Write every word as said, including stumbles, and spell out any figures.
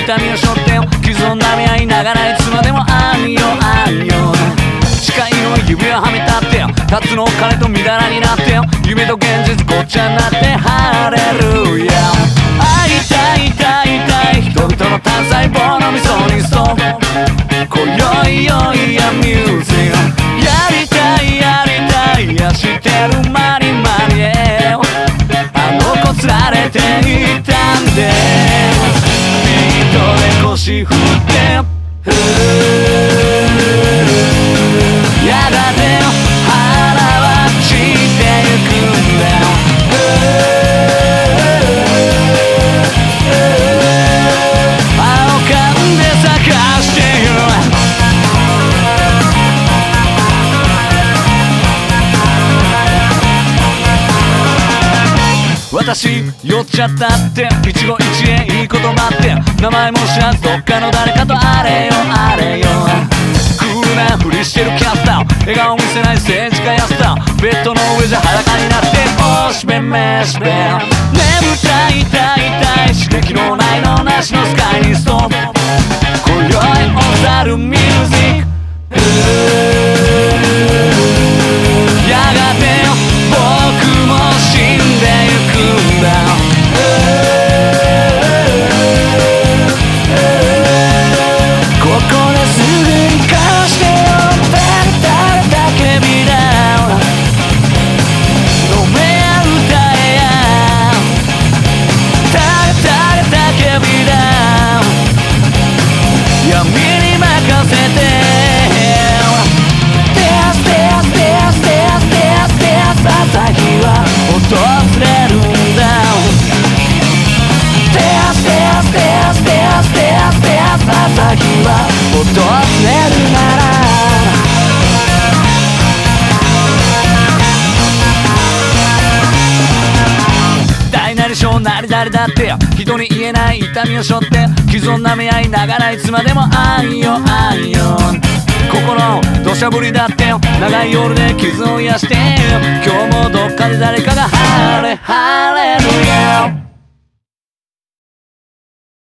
痛みを背負ってよ傷を舐め合いながらいつまでもあんよあんよ誓いの指輪はめたってよタツの彼とみだらになってよ夢と現実ごっちゃになってハレルヤ会いたいたいたい人々の単細胞のみそにストップ今宵よいやミュージアムやりたいやりたいやしてるマニマニへあの子つられていたんでビートで腰振ってふーやがて腹は散ってゆくんだよ青缶で咲かしてよ私酔っちゃったって一期一会いいこと待って名前も知らずどっかの誰かとあれよあれよクールなふりしてるキャスター笑顔見せない政治家やスターベッドの上じゃ裸になっておしべめしべ眠たいたいたい刺激のないのなしのスカイにストップ今宵おざるミュージックやがて僕も死んでゆくんだここですぐに貸してよ誰誰だけビだ飲めや歌えや誰誰だけビだ闇に任せて朝日は訪れるんだ朝日は訪れるなら大なり小なり誰だって人に言えない痛みを背負って傷を舐め合いながらいつまでもあんよあんよ心土砂降りだってよ長い夜で傷を癒してよ今日もどっかで誰かがハレハレルヤ